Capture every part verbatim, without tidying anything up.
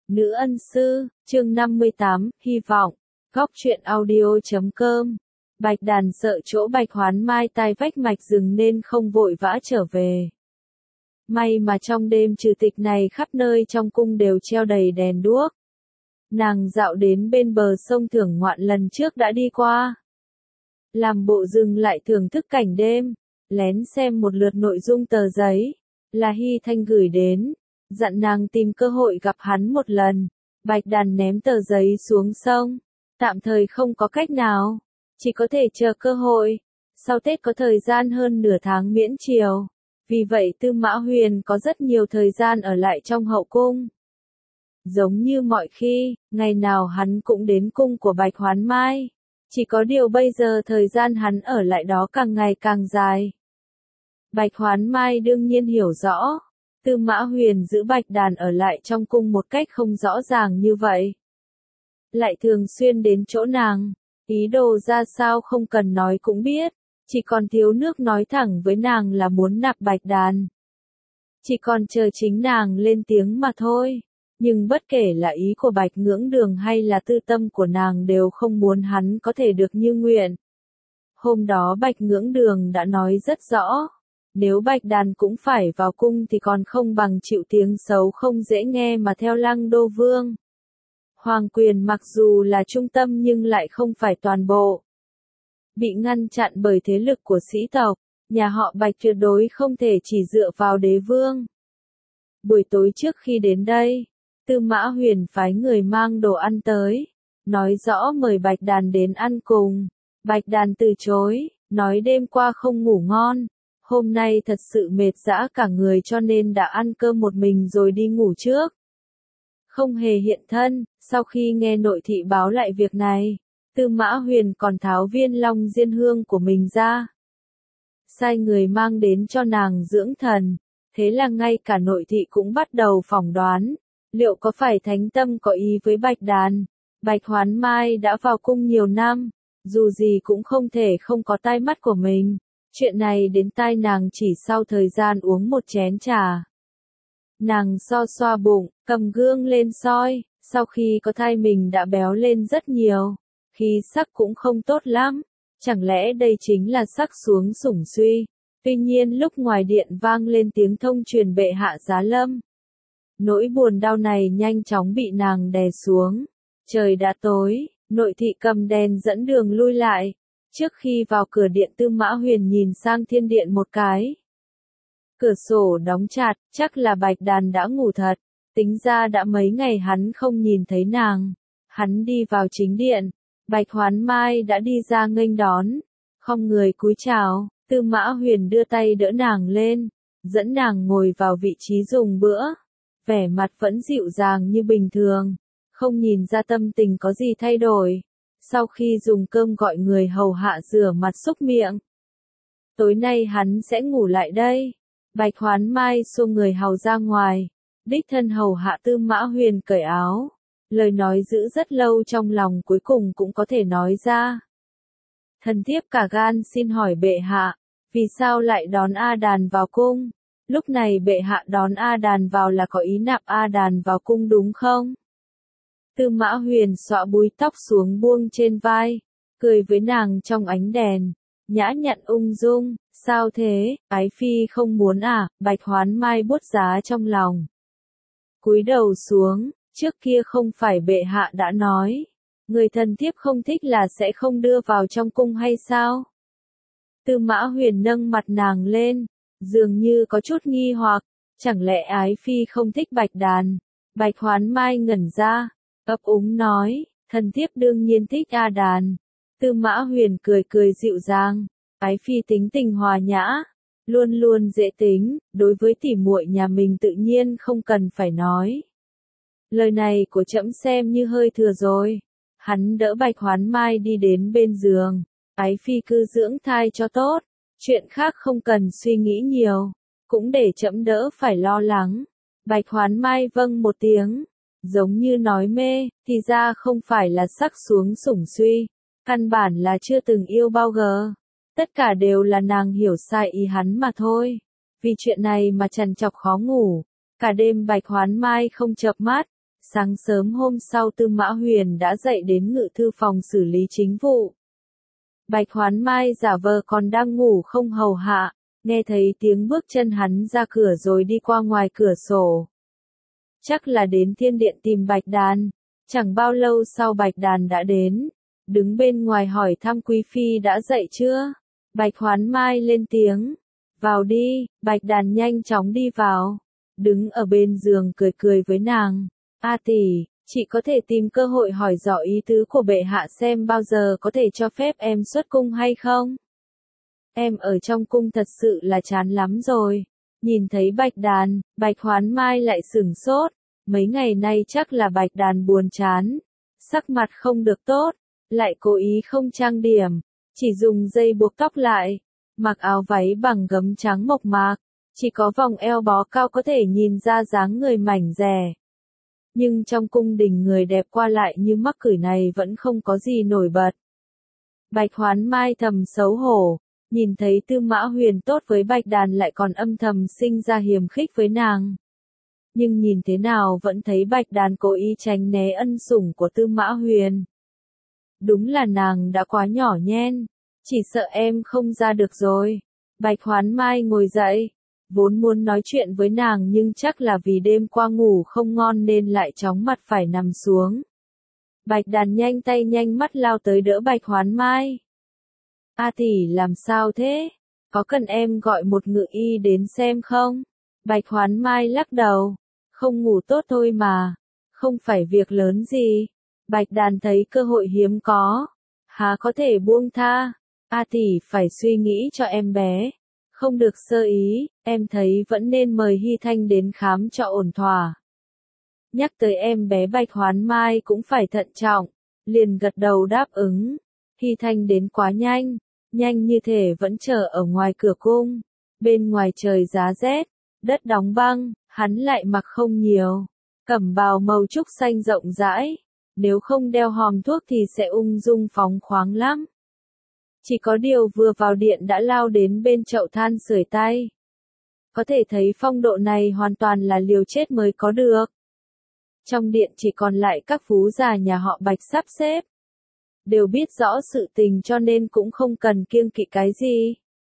Nữ ân sư, chương năm mươi tám, hy vọng. Góc truyện audio.com. Bạch Đàn sợ chỗ Bạch Hoán Mai tai vách mạch rừng nên không vội vã trở về. May mà trong đêm trừ tịch này khắp nơi trong cung đều treo đầy đèn đuốc. Nàng dạo đến bên bờ sông thưởng ngoạn lần trước đã đi qua. Làm bộ dừng lại thưởng thức cảnh đêm, lén xem một lượt nội dung tờ giấy, là Hy Thanh gửi đến, dặn nàng tìm cơ hội gặp hắn một lần. Bạch Đàn ném tờ giấy xuống sông, tạm thời không có cách nào, chỉ có thể chờ cơ hội. Sau Tết có thời gian hơn nửa tháng miễn triều, vì vậy Tư Mã Huyền có rất nhiều thời gian ở lại trong hậu cung. Giống như mọi khi, ngày nào hắn cũng đến cung của Bạch Hoán Mai, chỉ có điều bây giờ thời gian hắn ở lại đó càng ngày càng dài. Bạch Hoán Mai đương nhiên hiểu rõ, Tư Mã Huyền giữ Bạch Đàn ở lại trong cung một cách không rõ ràng như vậy. Lại thường xuyên đến chỗ nàng, ý đồ ra sao không cần nói cũng biết, chỉ còn thiếu nước nói thẳng với nàng là muốn nạp Bạch Đàn. Chỉ còn chờ chính nàng lên tiếng mà thôi, nhưng bất kể là ý của Bạch Ngưỡng Đường hay là tư tâm của nàng đều không muốn hắn có thể được như nguyện. Hôm đó Bạch Ngưỡng Đường đã nói rất rõ, nếu Bạch Đàn cũng phải vào cung thì còn không bằng chịu tiếng xấu không dễ nghe mà theo Lăng Đô Vương. Hoàng quyền mặc dù là trung tâm nhưng lại không phải toàn bộ. Bị ngăn chặn bởi thế lực của sĩ tộc, nhà họ Bạch tuyệt đối không thể chỉ dựa vào đế vương. Buổi tối trước khi đến đây, Tư Mã Huyền phái người mang đồ ăn tới, nói rõ mời Bạch Đàn đến ăn cùng. Bạch Đàn từ chối, nói đêm qua không ngủ ngon, hôm nay thật sự mệt dã cả người cho nên đã ăn cơm một mình rồi đi ngủ trước. Không hề hiện thân. Sau khi nghe nội thị báo lại việc này, Tư Mã Huyền còn tháo viên long diên hương của mình ra, sai người mang đến cho nàng dưỡng thần. Thế là ngay cả nội thị cũng bắt đầu phỏng đoán, liệu có phải Thánh Tâm có ý với Bạch Đàn. Bạch Hoán Mai đã vào cung nhiều năm, dù gì cũng không thể không có tai mắt của mình. Chuyện này đến tai nàng chỉ sau thời gian uống một chén trà. Nàng so xoa bụng, cầm gương lên soi, sau khi có thai mình đã béo lên rất nhiều, khí sắc cũng không tốt lắm, chẳng lẽ đây chính là sắc xuống sủng suy. Tuy nhiên lúc ngoài điện vang lên tiếng thông truyền bệ hạ giá lâm. Nỗi buồn đau này nhanh chóng bị nàng đè xuống. Trời đã tối, nội thị cầm đèn dẫn đường lui lại. Trước khi vào cửa điện Tư Mã Huyền nhìn sang thiên điện một cái. Cửa sổ đóng chặt, chắc là Bạch Đàn đã ngủ thật. Tính ra đã mấy ngày hắn không nhìn thấy nàng. Hắn đi vào chính điện, Bạch Hoán Mai đã đi ra nghênh đón, không người cúi chào. Tư Mã Huyền đưa tay đỡ nàng lên, dẫn nàng ngồi vào vị trí dùng bữa. Vẻ mặt vẫn dịu dàng như bình thường, không nhìn ra tâm tình có gì thay đổi. Sau khi dùng cơm gọi người hầu hạ rửa mặt xúc miệng. Tối nay hắn sẽ ngủ lại đây. Bạch Hoán Mai xua người hầu ra ngoài, đích thân hầu hạ Tư Mã Huyền cởi áo. Lời nói giữ rất lâu trong lòng cuối cùng cũng có thể nói ra. Thần thiếp cả gan xin hỏi bệ hạ, vì sao lại đón A Đàn vào cung? Lúc này bệ hạ đón A Đàn vào là có ý nạp A Đàn vào cung đúng không? Tư Mã Huyền xõa búi tóc xuống buông trên vai, cười với nàng trong ánh đèn, nhã nhặn ung dung. Sao thế, ái phi không muốn à? Bạch Hoán Mai buốt giá trong lòng, cúi đầu xuống. Trước kia không phải bệ hạ đã nói, người thần thiếp không thích là sẽ không đưa vào trong cung hay sao? Tư Mã Huyền nâng mặt nàng lên, dường như có chút nghi hoặc, chẳng lẽ ái phi không thích Bạch Đàn? Bạch Hoán Mai ngẩn ra, ấp úng nói, thần thiếp đương nhiên thích A Đàn. Tư Mã Huyền cười cười dịu dàng, ái phi tính tình hòa nhã, luôn luôn dễ tính, đối với tỉ muội nhà mình tự nhiên không cần phải nói. Lời này của trẫm xem như hơi thừa rồi. Hắn đỡ Bạch Hoán Mai đi đến bên giường, ái phi cứ dưỡng thai cho tốt, chuyện khác không cần suy nghĩ nhiều, cũng để trẫm đỡ phải lo lắng. Bạch Hoán Mai vâng một tiếng, giống như nói mê, thì ra không phải là sắc xuống sủng suy, căn bản là chưa từng yêu bao giờ. Tất cả đều là nàng hiểu sai ý hắn mà thôi. Vì chuyện này mà trằn trọc khó ngủ, cả đêm Bạch Hoán Mai không chợp mắt, Sáng sớm hôm sau Tư Mã Huyền đã dậy đến ngự thư phòng xử lý chính vụ. Bạch Hoán Mai giả vờ còn đang ngủ không hầu hạ, nghe thấy tiếng bước chân hắn ra cửa rồi đi qua ngoài cửa sổ. Chắc là đến thiên điện tìm Bạch Đàn. Chẳng bao lâu sau Bạch Đàn đã đến, đứng bên ngoài hỏi thăm Quý Phi đã dậy chưa. Bạch Hoán Mai lên tiếng, vào đi. Bạch Đàn nhanh chóng đi vào, đứng ở bên giường cười cười với nàng. A tỷ, chị có thể tìm cơ hội hỏi rõ ý tứ của bệ hạ xem bao giờ có thể cho phép em xuất cung hay không? Em ở trong cung thật sự là chán lắm rồi. Nhìn thấy Bạch Đàn, Bạch Hoán Mai lại sửng sốt. Mấy ngày nay chắc là Bạch Đàn buồn chán, sắc mặt không được tốt, lại cố ý không trang điểm, chỉ dùng dây buộc tóc lại, mặc áo váy bằng gấm trắng mộc mạc, chỉ có vòng eo bó cao có thể nhìn ra dáng người mảnh dẻ. Nhưng trong cung đình người đẹp qua lại như mắc cửi này vẫn không có gì nổi bật. Bạch Hoán Mai thầm xấu hổ, nhìn thấy Tư Mã Huyền tốt với Bạch Đàn lại còn âm thầm sinh ra hiềm khích với nàng. Nhưng nhìn thế nào vẫn thấy Bạch Đàn cố ý tránh né ân sủng của Tư Mã Huyền. Đúng là nàng đã quá nhỏ nhen, chỉ sợ em không ra được rồi. Bạch Hoán Mai ngồi dậy, vốn muốn nói chuyện với nàng nhưng chắc là vì đêm qua ngủ không ngon nên lại chóng mặt phải nằm xuống. Bạch Đàn nhanh tay nhanh mắt lao tới đỡ Bạch Hoán Mai. A tỷ làm sao thế? Có cần em gọi một ngự y đến xem không? Bạch Hoán Mai lắc đầu. Không ngủ tốt thôi mà. Không phải việc lớn gì. Bạch Đàn thấy cơ hội hiếm có. Há có thể buông tha. A tỷ phải suy nghĩ cho em bé. Không được sơ ý. Em thấy vẫn nên mời Hy Thanh đến khám cho ổn thỏa. Nhắc tới em bé Bạch Hoán Mai cũng phải thận trọng. Liền gật đầu đáp ứng. Hy Thanh đến quá nhanh. Nhanh như thể vẫn chờ ở ngoài cửa cung. Bên ngoài trời giá rét, đất đóng băng, hắn lại mặc không nhiều. Cẩm bào màu trúc xanh rộng rãi. Nếu không đeo hòm thuốc thì sẽ ung dung phóng khoáng lắm. Chỉ có điều vừa vào điện đã lao đến bên chậu than sưởi tay. Có thể thấy phong độ này hoàn toàn là liều chết mới có được. Trong điện chỉ còn lại các phú già nhà họ Bạch sắp xếp. Đều biết rõ sự tình cho nên cũng không cần kiêng kỵ cái gì.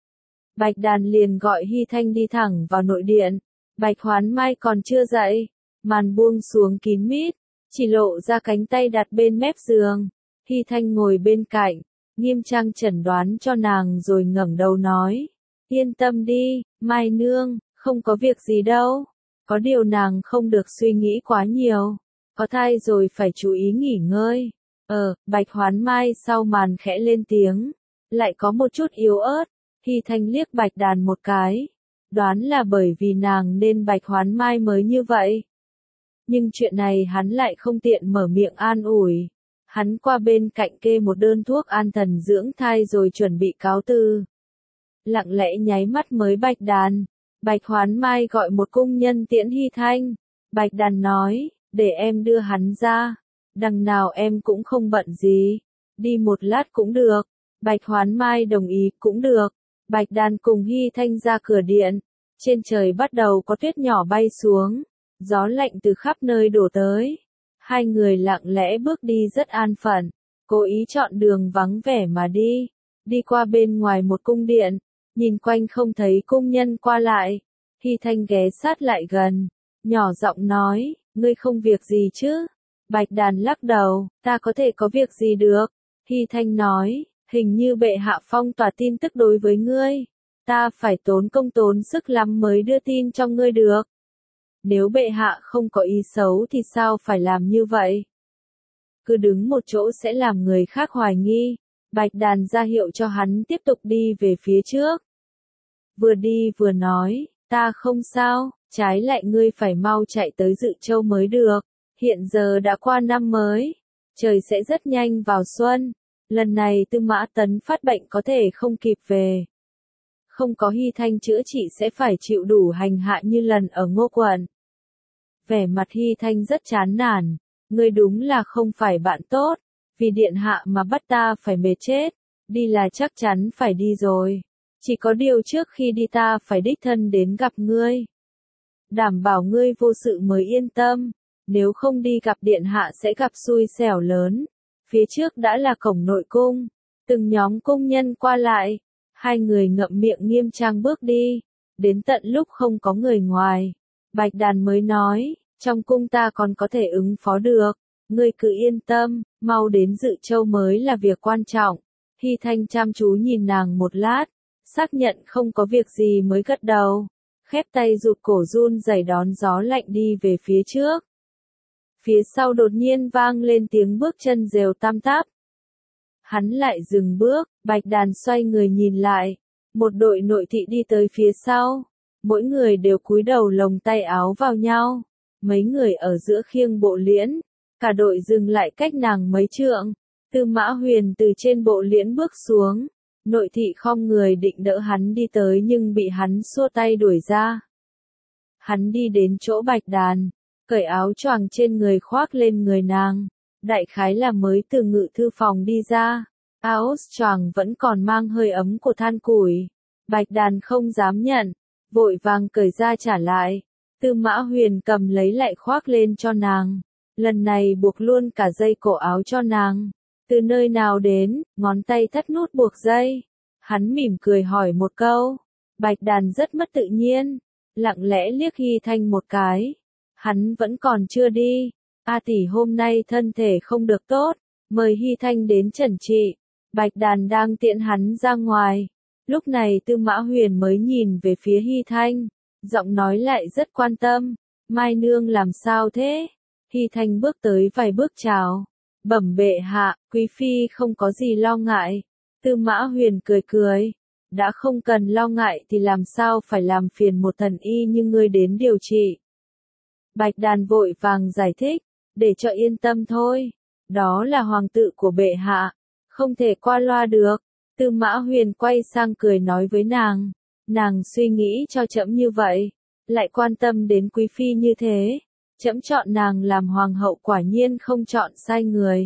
Bạch Đàn liền gọi Hy Thanh đi thẳng vào nội điện. Bạch Hoán Mai còn chưa dậy, màn buông xuống kín mít, chỉ lộ ra cánh tay đặt bên mép giường. Hy Thanh ngồi bên cạnh, nghiêm trang chẩn đoán cho nàng rồi ngẩng đầu nói. Yên tâm đi, Mai nương, không có việc gì đâu. Có điều nàng không được suy nghĩ quá nhiều. Có thai rồi phải chú ý nghỉ ngơi. Ờ, Bạch Hoán Mai sau màn khẽ lên tiếng. Lại có một chút yếu ớt. Hy Thanh liếc Bạch Đàn một cái. Đoán là bởi vì nàng nên Bạch Hoán Mai mới như vậy. Nhưng chuyện này hắn lại không tiện mở miệng an ủi. Hắn qua bên cạnh kê một đơn thuốc an thần dưỡng thai rồi chuẩn bị cáo từ. Lặng lẽ nháy mắt mới Bạch Đàn. Bạch Hoán Mai gọi một cung nhân tiễn Hy Thanh. Bạch Đàn nói, để em đưa hắn ra. Đằng nào em cũng không bận gì. Đi một lát cũng được. Bạch Hoán Mai đồng ý cũng được. Bạch Đàn cùng Hy Thanh ra cửa điện. Trên trời bắt đầu có tuyết nhỏ bay xuống. Gió lạnh từ khắp nơi đổ tới. Hai người lặng lẽ bước đi rất an phận. Cố ý chọn đường vắng vẻ mà đi. Đi qua bên ngoài một cung điện. Nhìn quanh không thấy cung nhân qua lại. Hy Thanh ghé sát lại gần. Nhỏ giọng nói, ngươi không việc gì chứ? Bạch Đàn lắc đầu, ta có thể có việc gì được? Hy Thanh nói, hình như bệ hạ phong tỏa tin tức đối với ngươi. Ta phải tốn công tốn sức lắm mới đưa tin cho ngươi được. Nếu bệ hạ không có ý xấu thì sao phải làm như vậy? Cứ đứng một chỗ sẽ làm người khác hoài nghi. Bạch Đàn ra hiệu cho hắn tiếp tục đi về phía trước. Vừa đi vừa nói, ta không sao, trái lại ngươi phải mau chạy tới Dự Châu mới được. Hiện giờ đã qua năm mới, trời sẽ rất nhanh vào xuân. Lần này Tư Mã Tấn phát bệnh có thể không kịp về. Không có Hy Thanh chữa trị sẽ phải chịu đủ hành hạ như lần ở Ngô Quận. Vẻ mặt Hy Thanh rất chán nản. Ngươi đúng là không phải bạn tốt. Vì điện hạ mà bắt ta phải mệt chết. Đi là chắc chắn phải đi rồi. Chỉ có điều trước khi đi ta phải đích thân đến gặp ngươi. Đảm bảo ngươi vô sự mới yên tâm. nếu không đi gặp điện hạ sẽ gặp xui xẻo lớn. Phía trước đã là cổng nội cung, từng nhóm cung nhân qua lại, hai người ngậm miệng nghiêm trang bước đi, đến tận lúc không có người ngoài, Bạch Đàn mới nói, trong cung ta còn có thể ứng phó được, ngươi cứ yên tâm, mau đến Dự Châu mới là việc quan trọng. Hy Thanh chăm chú nhìn nàng một lát, xác nhận không có việc gì mới gật đầu, khép tay rụt cổ run rẩy đón gió lạnh đi về phía trước. Phía sau đột nhiên vang lên tiếng bước chân rèo tam táp. Hắn lại dừng bước, Bạch Đàn xoay người nhìn lại, một đội nội thị đi tới phía sau, mỗi người đều cúi đầu lồng tay áo vào nhau, mấy người ở giữa khiêng bộ liễn, cả đội dừng lại cách nàng mấy trượng. Tư Mã Huyền từ trên bộ liễn bước xuống, nội thị khom người định đỡ hắn đi tới nhưng bị hắn xua tay đuổi ra. Hắn đi đến chỗ Bạch Đàn, cởi áo choàng trên người khoác lên người nàng, đại khái là mới từ ngự thư phòng đi ra, áo choàng vẫn còn mang hơi ấm của than củi. Bạch Đàn không dám nhận, vội vàng cởi ra trả lại. Tư Mã Huyền cầm lấy lại khoác lên cho nàng, lần này buộc luôn cả dây cổ áo cho nàng. Từ nơi nào đến, ngón tay thắt nút buộc dây. Hắn mỉm cười hỏi một câu. Bạch Đàn rất mất tự nhiên, lặng lẽ liếc Hy Thanh một cái. Hắn vẫn còn chưa đi. A tỷ hôm nay thân thể không được tốt, mời Hy Thanh đến trần trị. Bạch Đàn đang tiễn hắn ra ngoài. Lúc này Tư Mã Huyền mới nhìn về phía Hy Thanh, giọng nói lại rất quan tâm. Mai nương làm sao thế? Hy Thanh bước tới vài bước chào. Bẩm bệ hạ, quý phi không có gì lo ngại. Tư Mã Huyền cười cười. Đã không cần lo ngại thì làm sao phải làm phiền một thần y như ngươi đến điều trị. Bạch Đàn vội vàng giải thích, để cho yên tâm thôi. Đó là hoàng tự của bệ hạ, không thể qua loa được. Tư Mã Huyền quay sang cười nói với nàng. Nàng suy nghĩ cho trẫm như vậy, lại quan tâm đến quý phi như thế. Trẫm chọn nàng làm hoàng hậu quả nhiên không chọn sai người.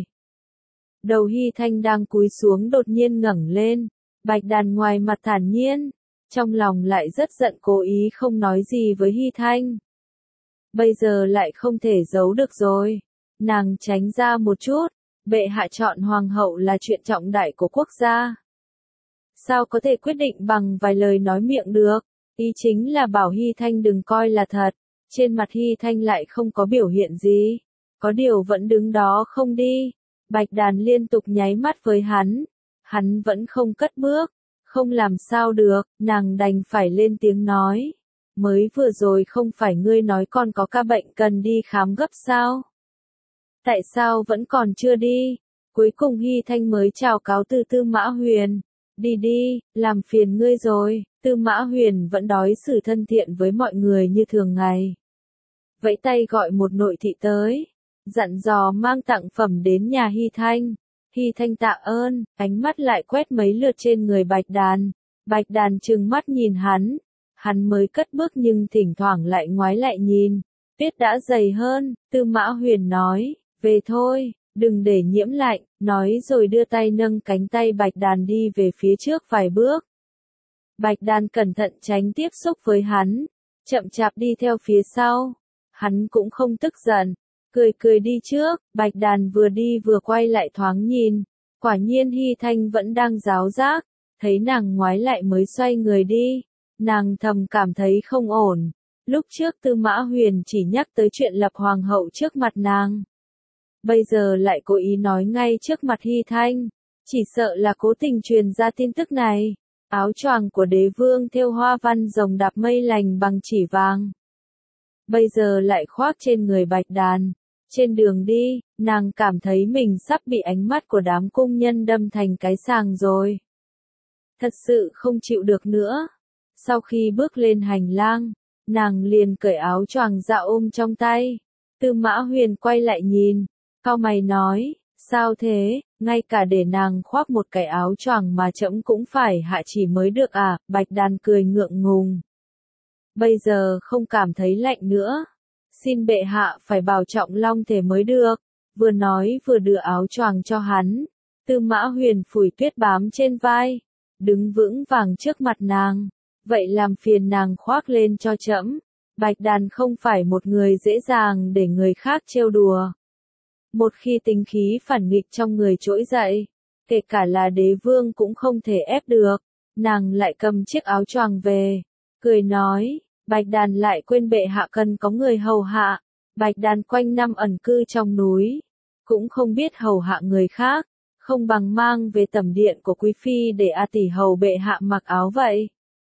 Đầu Hy Thanh đang cúi xuống đột nhiên ngẩng lên, Bạch Đàn ngoài mặt thản nhiên, trong lòng lại rất giận cố ý không nói gì với Hy Thanh. Bây giờ lại không thể giấu được rồi, nàng tránh ra một chút, bệ hạ chọn hoàng hậu là chuyện trọng đại của quốc gia. Sao có thể quyết định bằng vài lời nói miệng được, ý chính là bảo Hy Thanh đừng coi là thật. Trên mặt Hy Thanh lại không có biểu hiện gì, có điều vẫn đứng đó không đi. Bạch Đàn liên tục nháy mắt với hắn, hắn vẫn không cất bước, không làm sao được, nàng đành phải lên tiếng nói. Mới vừa rồi không phải ngươi nói con có ca bệnh cần đi khám gấp sao? Tại sao vẫn còn chưa đi? Cuối cùng Hy Thanh mới chào cáo từ Tư Mã Huyền. Đi đi, làm phiền ngươi rồi. Tư Mã Huyền vẫn đối xử thân thiện với mọi người như thường ngày. Vẫy tay gọi một nội thị tới, dặn dò mang tặng phẩm đến nhà Hy Thanh. Hy Thanh tạ ơn, ánh mắt lại quét mấy lượt trên người Bạch Đàn. Bạch Đàn trừng mắt nhìn hắn, hắn mới cất bước nhưng thỉnh thoảng lại ngoái lại nhìn. Tuyết đã dày hơn, Tư Mã Huyền nói, về thôi, đừng để nhiễm lạnh, nói rồi đưa tay nâng cánh tay Bạch Đàn đi về phía trước vài bước. Bạch Đàn cẩn thận tránh tiếp xúc với hắn, chậm chạp đi theo phía sau. Hắn cũng không tức giận, cười cười đi trước. Bạch Đàn vừa đi vừa quay lại thoáng nhìn, quả nhiên Hy Thanh vẫn đang ráo rác, thấy nàng ngoái lại mới xoay người đi. Nàng thầm cảm thấy không ổn, lúc trước Tư Mã Huyền chỉ nhắc tới chuyện lập hoàng hậu trước mặt nàng, bây giờ lại cố ý nói ngay trước mặt Hy Thanh, chỉ sợ là cố tình truyền ra tin tức này. Áo choàng của đế vương thêu hoa văn rồng đạp mây lành bằng chỉ vàng, bây giờ lại khoác trên người Bạch Đàn. Trên đường đi, nàng cảm thấy mình sắp bị ánh mắt của đám cung nhân đâm thành cái sàng rồi. Thật sự không chịu được nữa. Sau khi bước lên hành lang, nàng liền cởi áo choàng ra ôm trong tay. Tư Mã Huyền quay lại nhìn, cau mày nói, sao thế, ngay cả để nàng khoác một cái áo choàng mà trẫm cũng phải hạ chỉ mới được à? Bạch Đàn cười ngượng ngùng. Bây giờ không cảm thấy lạnh nữa. Xin bệ hạ phải bảo trọng long thể mới được. Vừa nói vừa đưa áo choàng cho hắn. Tư Mã Huyền phủi tuyết bám trên vai, đứng vững vàng trước mặt nàng. Vậy làm phiền nàng khoác lên cho trẫm. Bạch Đàn không phải một người dễ dàng để người khác trêu đùa. Một khi tính khí phản nghịch trong người trỗi dậy, kể cả là đế vương cũng không thể ép được, nàng lại cầm chiếc áo choàng về, cười nói, Bạch Đàn lại quên bệ hạ cần có người hầu hạ. Bạch Đàn quanh năm ẩn cư trong núi, cũng không biết hầu hạ người khác, không bằng mang về tẩm điện của quý phi để A tỷ hầu bệ hạ mặc áo vậy.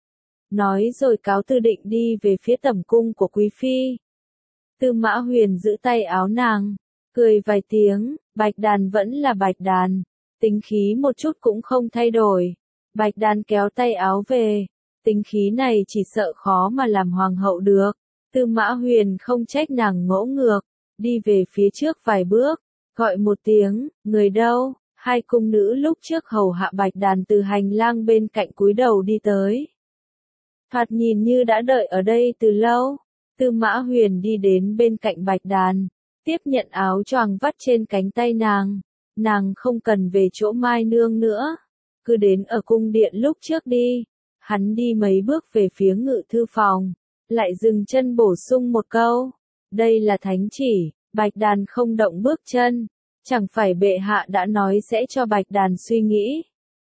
Nói rồi cáo từ định đi về phía tẩm cung của quý phi. Tư Mã Huyền giữ tay áo nàng, cười vài tiếng, Bạch Đàn vẫn là Bạch Đàn, tính khí một chút cũng không thay đổi. Bạch Đàn kéo tay áo về, tính khí này chỉ sợ khó mà làm hoàng hậu được. Tư Mã Huyền không trách nàng ngỗ ngược, đi về phía trước vài bước, gọi một tiếng, người đâu? Hai cung nữ lúc trước hầu hạ Bạch Đàn từ hành lang bên cạnh cúi đầu đi tới. Thoạt nhìn như đã đợi ở đây từ lâu. Tư Mã Huyền đi đến bên cạnh Bạch Đàn, tiếp nhận áo choàng vắt trên cánh tay nàng. Nàng không cần về chỗ Mai Nương nữa, cứ đến ở cung điện lúc trước đi. Hắn đi mấy bước về phía ngự thư phòng, lại dừng chân bổ sung một câu. Đây là thánh chỉ. Bạch Đàn không động bước chân. Chẳng phải bệ hạ đã nói sẽ cho Bạch Đàn suy nghĩ.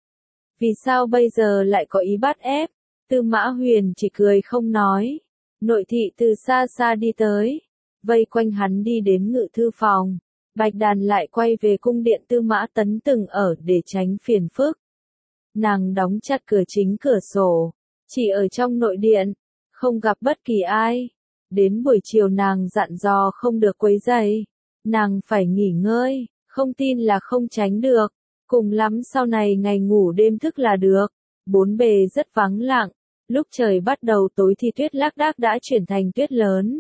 Vì sao bây giờ lại có ý bắt ép? Tư Mã Huyền chỉ cười không nói. Nội thị từ xa xa đi tới, vây quanh hắn đi đến ngự thư phòng. Bạch Đàn lại quay về cung điện Tư Mã Tấn từng ở để tránh phiền phức. Nàng đóng chặt cửa chính cửa sổ, chỉ ở trong nội điện, không gặp bất kỳ ai. Đến buổi chiều nàng dặn dò không được quấy rầy, nàng phải nghỉ ngơi, không tin là không tránh được. Cùng lắm sau này ngày ngủ đêm thức là được. Bốn bề rất vắng lặng, lúc trời bắt đầu tối thì tuyết lác đác đã chuyển thành tuyết lớn.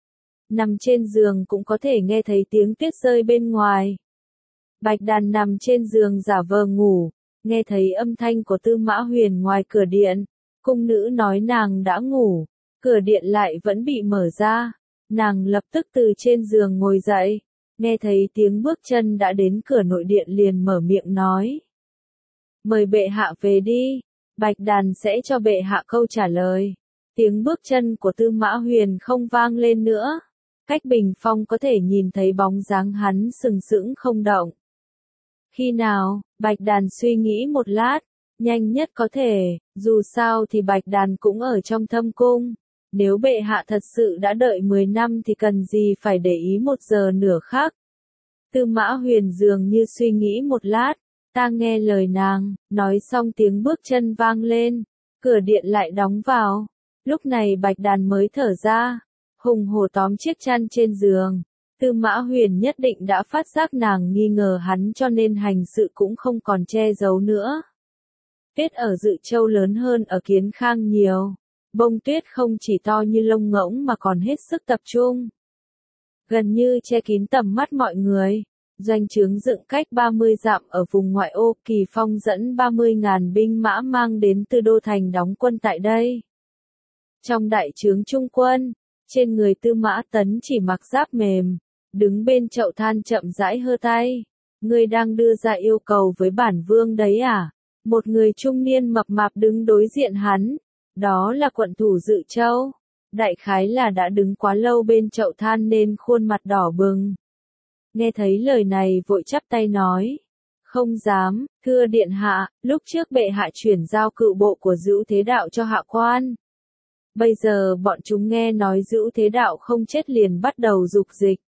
Nằm trên giường cũng có thể nghe thấy tiếng tuyết rơi bên ngoài. Bạch Đàn nằm trên giường giả vờ ngủ, nghe thấy âm thanh của Tư Mã Huyền ngoài cửa điện. Cung nữ nói nàng đã ngủ, cửa điện lại vẫn bị mở ra. Nàng lập tức từ trên giường ngồi dậy, nghe thấy tiếng bước chân đã đến cửa nội điện liền mở miệng nói. Mời bệ hạ về đi, Bạch Đàn sẽ cho bệ hạ câu trả lời. Tiếng bước chân của Tư Mã Huyền không vang lên nữa. Cách bình phong có thể nhìn thấy bóng dáng hắn sừng sững không động. Khi nào? Bạch Đàn suy nghĩ một lát, nhanh nhất có thể, dù sao thì Bạch Đàn cũng ở trong thâm cung. Nếu bệ hạ thật sự đã đợi mười năm thì cần gì phải để ý một giờ nửa khác. Tư Mã Huyền dường như suy nghĩ một lát, ta nghe lời nàng, nói xong tiếng bước chân vang lên, cửa điện lại đóng vào. Lúc này Bạch Đàn mới thở ra, hùng hổ tóm chiếc chăn trên giường. Tư Mã Huyền nhất định đã phát giác nàng nghi ngờ hắn cho nên hành sự cũng không còn che giấu nữa. Tuyết ở Dự Châu lớn hơn ở Kiến Khang nhiều. Bông tuyết không chỉ to như lông ngỗng mà còn hết sức tập trung. Gần như che kín tầm mắt mọi người. Doanh trướng dựng cách ba mươi dặm ở vùng ngoại ô, Kỳ Phong dẫn ba mươi ngàn binh mã mang đến từ đô thành đóng quân tại đây. Trong đại trướng trung quân, trên người Tư Mã Tấn chỉ mặc giáp mềm, đứng bên chậu than chậm rãi hơ tay. Ngươi đang đưa ra yêu cầu với bản vương đấy à? Một người trung niên mập mạp đứng đối diện hắn. Đó là quận thủ Dự Châu. Đại khái là đã đứng quá lâu bên chậu than nên khuôn mặt đỏ bừng. Nghe thấy lời này vội chắp tay nói. Không dám, thưa điện hạ, lúc trước bệ hạ chuyển giao cựu bộ của Dữu Thế Đạo cho hạ quan. Bây giờ bọn chúng nghe nói Dữu Thế Đạo không chết liền bắt đầu dục dịch.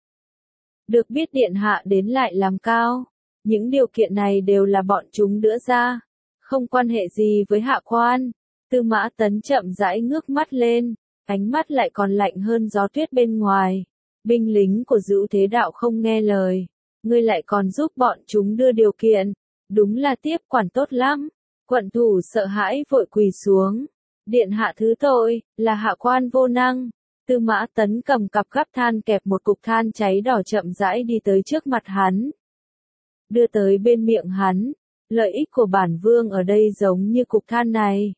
Được biết điện hạ đến lại làm cao. Những điều kiện này đều là bọn chúng đưa ra. Không quan hệ gì với hạ quan. Tư Mã Tấn chậm rãi ngước mắt lên, ánh mắt lại còn lạnh hơn gió tuyết bên ngoài. Binh lính của Dữu Thế Đạo không nghe lời, ngươi lại còn giúp bọn chúng đưa điều kiện, đúng là tiếp quản tốt lắm. Quận thủ sợ hãi vội quỳ xuống, điện hạ thứ tội, là hạ quan vô năng. Tư Mã Tấn cầm cặp gắp than kẹp một cục than cháy đỏ chậm rãi đi tới trước mặt hắn, đưa tới bên miệng hắn. Lợi ích của bản vương ở đây giống như cục than này.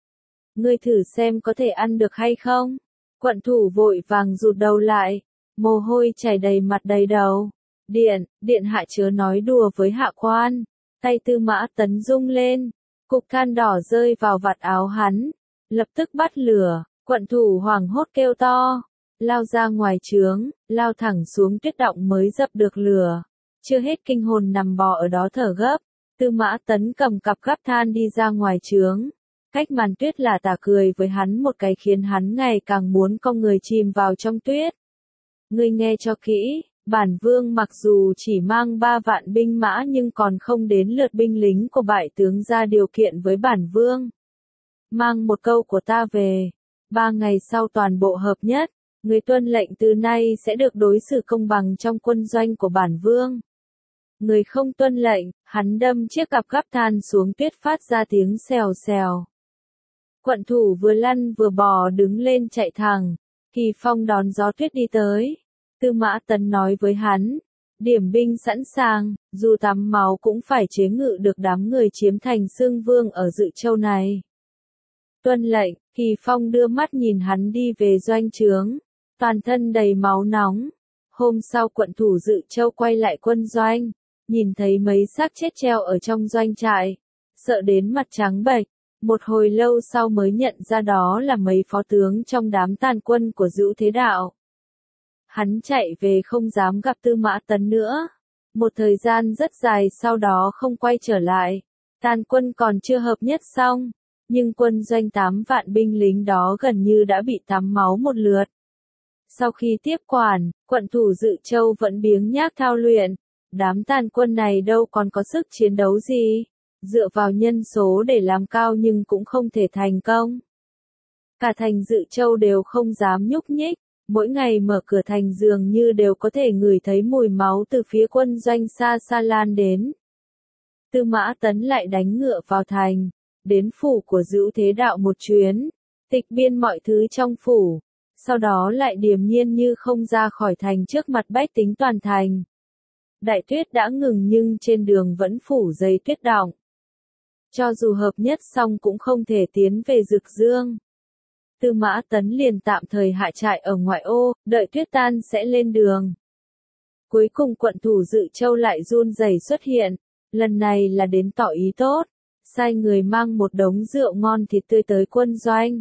Ngươi thử xem có thể ăn được hay không? Quận thủ vội vàng rụt đầu lại, mồ hôi chảy đầy mặt đầy đầu. Điện, điện hạ chớ nói đùa với hạ quan. Tay Tư Mã Tấn rung lên, cục than đỏ rơi vào vạt áo hắn, lập tức bắt lửa, Quận thủ hoảng hốt kêu to, lao ra ngoài trướng, lao thẳng xuống tuyết động mới dập được lửa. Chưa hết kinh hồn nằm bò ở đó thở gấp, Tư Mã Tấn cầm cặp gắp than đi ra ngoài trướng. Cách màn tuyết là tà cười với hắn một cái khiến hắn ngày càng muốn con người chìm vào trong tuyết. Ngươi nghe cho kỹ, bản vương mặc dù chỉ mang ba vạn binh mã nhưng còn không đến lượt binh lính của bại tướng ra điều kiện với bản vương. Mang một câu của ta về, ba ngày sau toàn bộ hợp nhất, người tuân lệnh từ nay sẽ được đối xử công bằng trong quân doanh của bản vương. Người không tuân lệnh, hắn đâm chiếc cặp gắp than xuống tuyết phát ra tiếng xèo xèo. Quận thủ vừa lăn vừa bò đứng lên chạy thẳng, Kỳ Phong đón gió tuyết đi tới. Tư Mã Tấn nói với hắn, điểm binh sẵn sàng, dù tắm máu cũng phải chế ngự được đám người chiếm thành Xương Vương ở Dự Châu này. Tuân lệnh, Kỳ Phong đưa mắt nhìn hắn đi về doanh trướng, toàn thân đầy máu nóng. Hôm sau quận thủ Dự Châu quay lại quân doanh, nhìn thấy mấy xác chết treo ở trong doanh trại, sợ đến mặt trắng bệch, một hồi lâu sau mới nhận ra đó là mấy phó tướng trong đám tàn quân của Dữu Thế Đạo. Hắn chạy về không dám gặp Tư Mã Tấn nữa. Một thời gian rất dài sau đó không quay trở lại. Tàn quân còn chưa hợp nhất xong, nhưng quân doanh tám vạn binh lính đó gần như đã bị tắm máu một lượt. Sau khi tiếp quản, quận thủ Dự Châu vẫn biếng nhác thao luyện. Đám tàn quân này đâu còn có sức chiến đấu gì, dựa vào nhân số để làm cao nhưng cũng không thể thành công. Cả thành Dự Châu đều không dám nhúc nhích. Mỗi ngày mở cửa thành dường như đều có thể ngửi thấy mùi máu từ phía quân doanh xa xa lan đến. Tư Mã Tấn lại đánh ngựa vào thành, đến phủ của Dữu Thế Đạo một chuyến, tịch biên mọi thứ trong phủ, sau đó lại điềm nhiên như không ra khỏi thành trước mặt bách tính toàn thành. Đại tuyết đã ngừng nhưng trên đường vẫn phủ dày tuyết đọng. Cho dù hợp nhất xong cũng không thể tiến về Dực Dương. Tư Mã Tấn liền tạm thời hạ trại ở ngoại ô, đợi tuyết tan sẽ lên đường. Cuối cùng quận thủ Dự Châu lại run rẩy xuất hiện, lần này là đến tỏ ý tốt, sai người mang một đống rượu ngon thịt tươi tới quân doanh.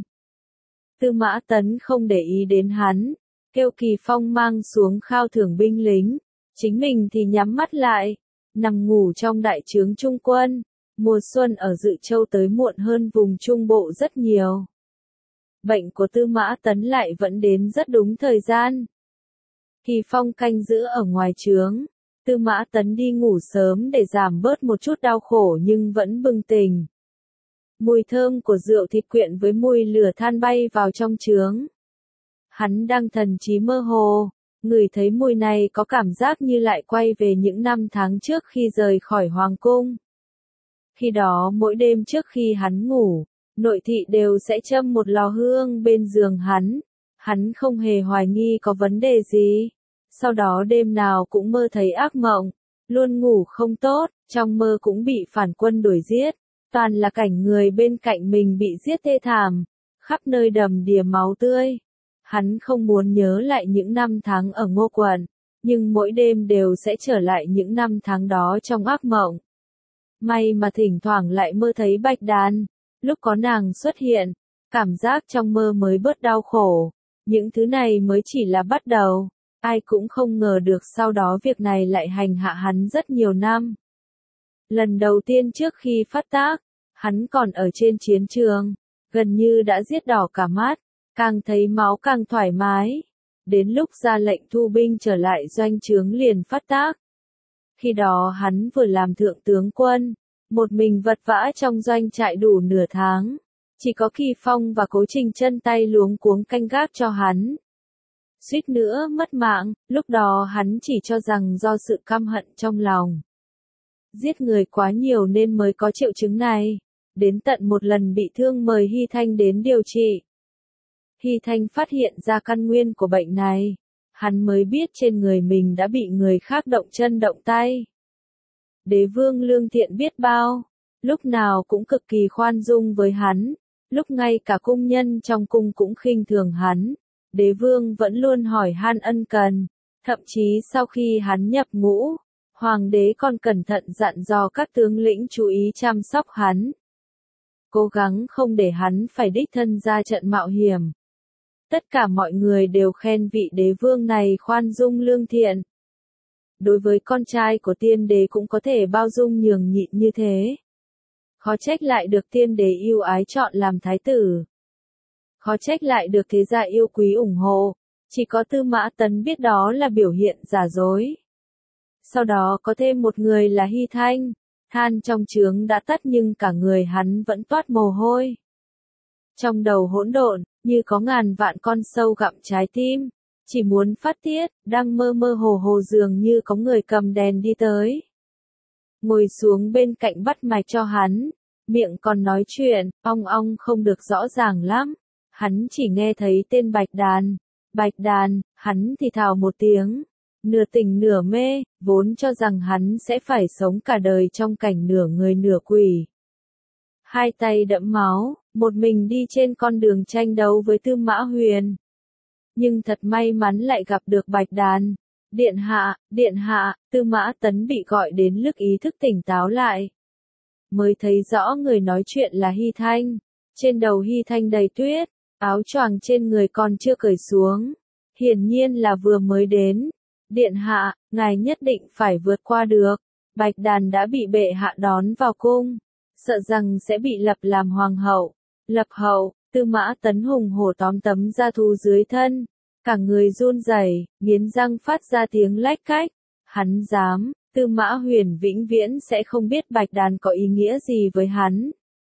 Tư Mã Tấn không để ý đến hắn, kêu Kỳ Phong mang xuống khao thưởng binh lính, chính mình thì nhắm mắt lại, nằm ngủ trong đại trướng trung quân. Mùa xuân ở Dự Châu tới muộn hơn vùng Trung Bộ rất nhiều. Bệnh của Tư Mã Tấn lại vẫn đến rất đúng thời gian. Kỳ Phong canh giữ ở ngoài trướng, Tư Mã Tấn đi ngủ sớm để giảm bớt một chút đau khổ nhưng vẫn bừng tỉnh. Mùi thơm của rượu thịt quyện với mùi lửa than bay vào trong trướng. Hắn đang thần trí mơ hồ, ngửi thấy mùi này có cảm giác như lại quay về những năm tháng trước khi rời khỏi hoàng cung. Khi đó mỗi đêm trước khi hắn ngủ, nội thị đều sẽ châm một lò hương bên giường hắn, hắn không hề hoài nghi có vấn đề gì. Sau đó đêm nào cũng mơ thấy ác mộng, luôn ngủ không tốt, trong mơ cũng bị phản quân đuổi giết, toàn là cảnh người bên cạnh mình bị giết thê thảm, khắp nơi đầm đìa máu tươi. Hắn không muốn nhớ lại những năm tháng ở Ngô Quận, nhưng mỗi đêm đều sẽ trở lại những năm tháng đó trong ác mộng. May mà thỉnh thoảng lại mơ thấy Bạch Đàn. Lúc có nàng xuất hiện, cảm giác trong mơ mới bớt đau khổ. Những thứ này mới chỉ là bắt đầu. Ai cũng không ngờ được sau đó việc này lại hành hạ hắn rất nhiều năm. Lần đầu tiên trước khi phát tác, hắn còn ở trên chiến trường, gần như đã giết đỏ cả mắt, càng thấy máu càng thoải mái. Đến lúc ra lệnh thu binh trở lại doanh trướng liền phát tác. Khi đó hắn vừa làm thượng tướng quân, một mình vật vã trong doanh trại đủ nửa tháng. Chỉ có Kỳ Phong và Cố Trình chân tay luống cuống canh gác cho hắn. Suýt nữa mất mạng, lúc đó hắn chỉ cho rằng do sự căm hận trong lòng. Giết người quá nhiều nên mới có triệu chứng này. Đến tận một lần bị thương mời Hy Thanh đến điều trị. Hy Thanh phát hiện ra căn nguyên của bệnh này. Hắn mới biết trên người mình đã bị người khác động chân động tay. Đế vương lương thiện biết bao, lúc nào cũng cực kỳ khoan dung với hắn, lúc ngay cả cung nhân trong cung cũng khinh thường hắn, đế vương vẫn luôn hỏi han ân cần, thậm chí sau khi hắn nhập ngũ, hoàng đế còn cẩn thận dặn dò các tướng lĩnh chú ý chăm sóc hắn. Cố gắng không để hắn phải đích thân ra trận mạo hiểm, Tất cả mọi người đều khen vị đế vương này khoan dung lương thiện. Đối với con trai của tiên đế cũng có thể bao dung nhường nhịn như thế. Khó trách lại được tiên đế yêu ái chọn làm thái tử. Khó trách lại được thế gia yêu quý ủng hộ. Chỉ có Tư Mã Tấn biết đó là biểu hiện giả dối. Sau đó có thêm một người là Hy Thanh. Than trong trướng đã tắt nhưng cả người hắn vẫn toát mồ hôi. Trong đầu hỗn độn, như có ngàn vạn con sâu gặm trái tim. Chỉ muốn phát tiết, đang mơ mơ hồ hồ dường như có người cầm đèn đi tới. Ngồi xuống bên cạnh bắt mạch cho hắn. Miệng còn nói chuyện, ong ong không được rõ ràng lắm. Hắn chỉ nghe thấy tên Bạch Đàn. Bạch Đàn, hắn thì thào một tiếng. Nửa tỉnh nửa mê, vốn cho rằng hắn sẽ phải sống cả đời trong cảnh nửa người nửa quỷ. Hai tay đẫm máu, một mình đi trên con đường tranh đấu với Tư Mã Huyền. Nhưng thật may mắn lại gặp được Bạch Đàn. Điện hạ, điện hạ, Tư Mã Tấn bị gọi đến lúc ý thức tỉnh táo lại. Mới thấy rõ người nói chuyện là Hy Thanh. Trên đầu Hy Thanh đầy tuyết, áo choàng trên người còn chưa cởi xuống. Hiển nhiên là vừa mới đến. Điện hạ, ngài nhất định phải vượt qua được. Bạch Đàn đã bị bệ hạ đón vào cung. Sợ rằng sẽ bị lập làm hoàng hậu. Lập hậu, Tư Mã Tấn hùng hổ tóm tấm da thú dưới thân. Cả người run rẩy, nghiến răng phát ra tiếng lách cách. Hắn dám, Tư Mã Huyền vĩnh viễn sẽ không biết Bạch Đàn có ý nghĩa gì với hắn.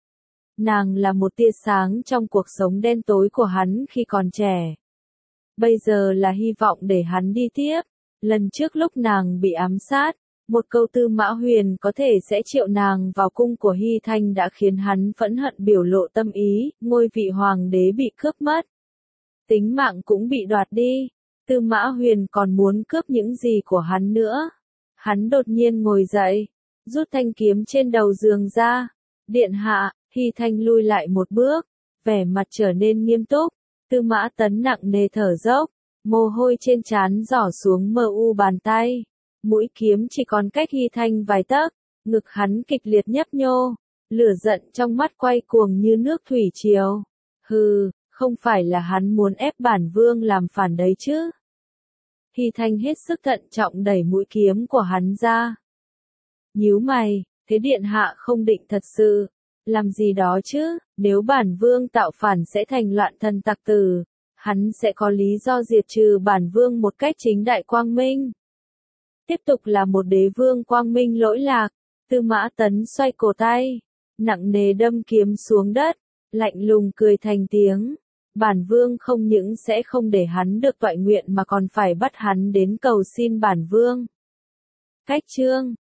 Nàng là một tia sáng trong cuộc sống đen tối của hắn khi còn trẻ. Bây giờ là hy vọng để hắn đi tiếp. Lần trước lúc nàng bị ám sát, một câu Tư Mã Huyền có thể sẽ triệu nàng vào cung của Hy Thanh đã khiến hắn phẫn hận biểu lộ tâm ý, ngôi vị hoàng đế bị cướp mất. Tính mạng cũng bị đoạt đi. Tư Mã Huyền còn muốn cướp những gì của hắn nữa. Hắn đột nhiên ngồi dậy, rút thanh kiếm trên đầu giường ra. Điện hạ, Hy Thanh lui lại một bước, vẻ mặt trở nên nghiêm túc. Tư Mã Tấn nặng nề thở dốc, mồ hôi trên trán rỏ xuống mờ u bàn tay. Mũi kiếm chỉ còn cách Hy Thanh vài tấc, ngực hắn kịch liệt nhấp nhô, lửa giận trong mắt quay cuồng như nước thủy triều. Hừ, không phải là hắn muốn ép bản vương làm phản đấy chứ. Hy Thanh hết sức thận trọng đẩy mũi kiếm của hắn ra. Nhíu mày, thế điện hạ không định thật sự làm gì đó chứ? Nếu bản vương tạo phản sẽ thành loạn thần tặc tử, hắn sẽ có lý do diệt trừ bản vương một cách chính đại quang minh. Tiếp tục là một đế vương quang minh lỗi lạc. Tư Mã Tấn xoay cổ tay, nặng nề đâm kiếm xuống đất, lạnh lùng cười thành tiếng. Bản vương không những sẽ không để hắn được toại nguyện mà còn phải bắt hắn đến cầu xin bản vương. Cách chương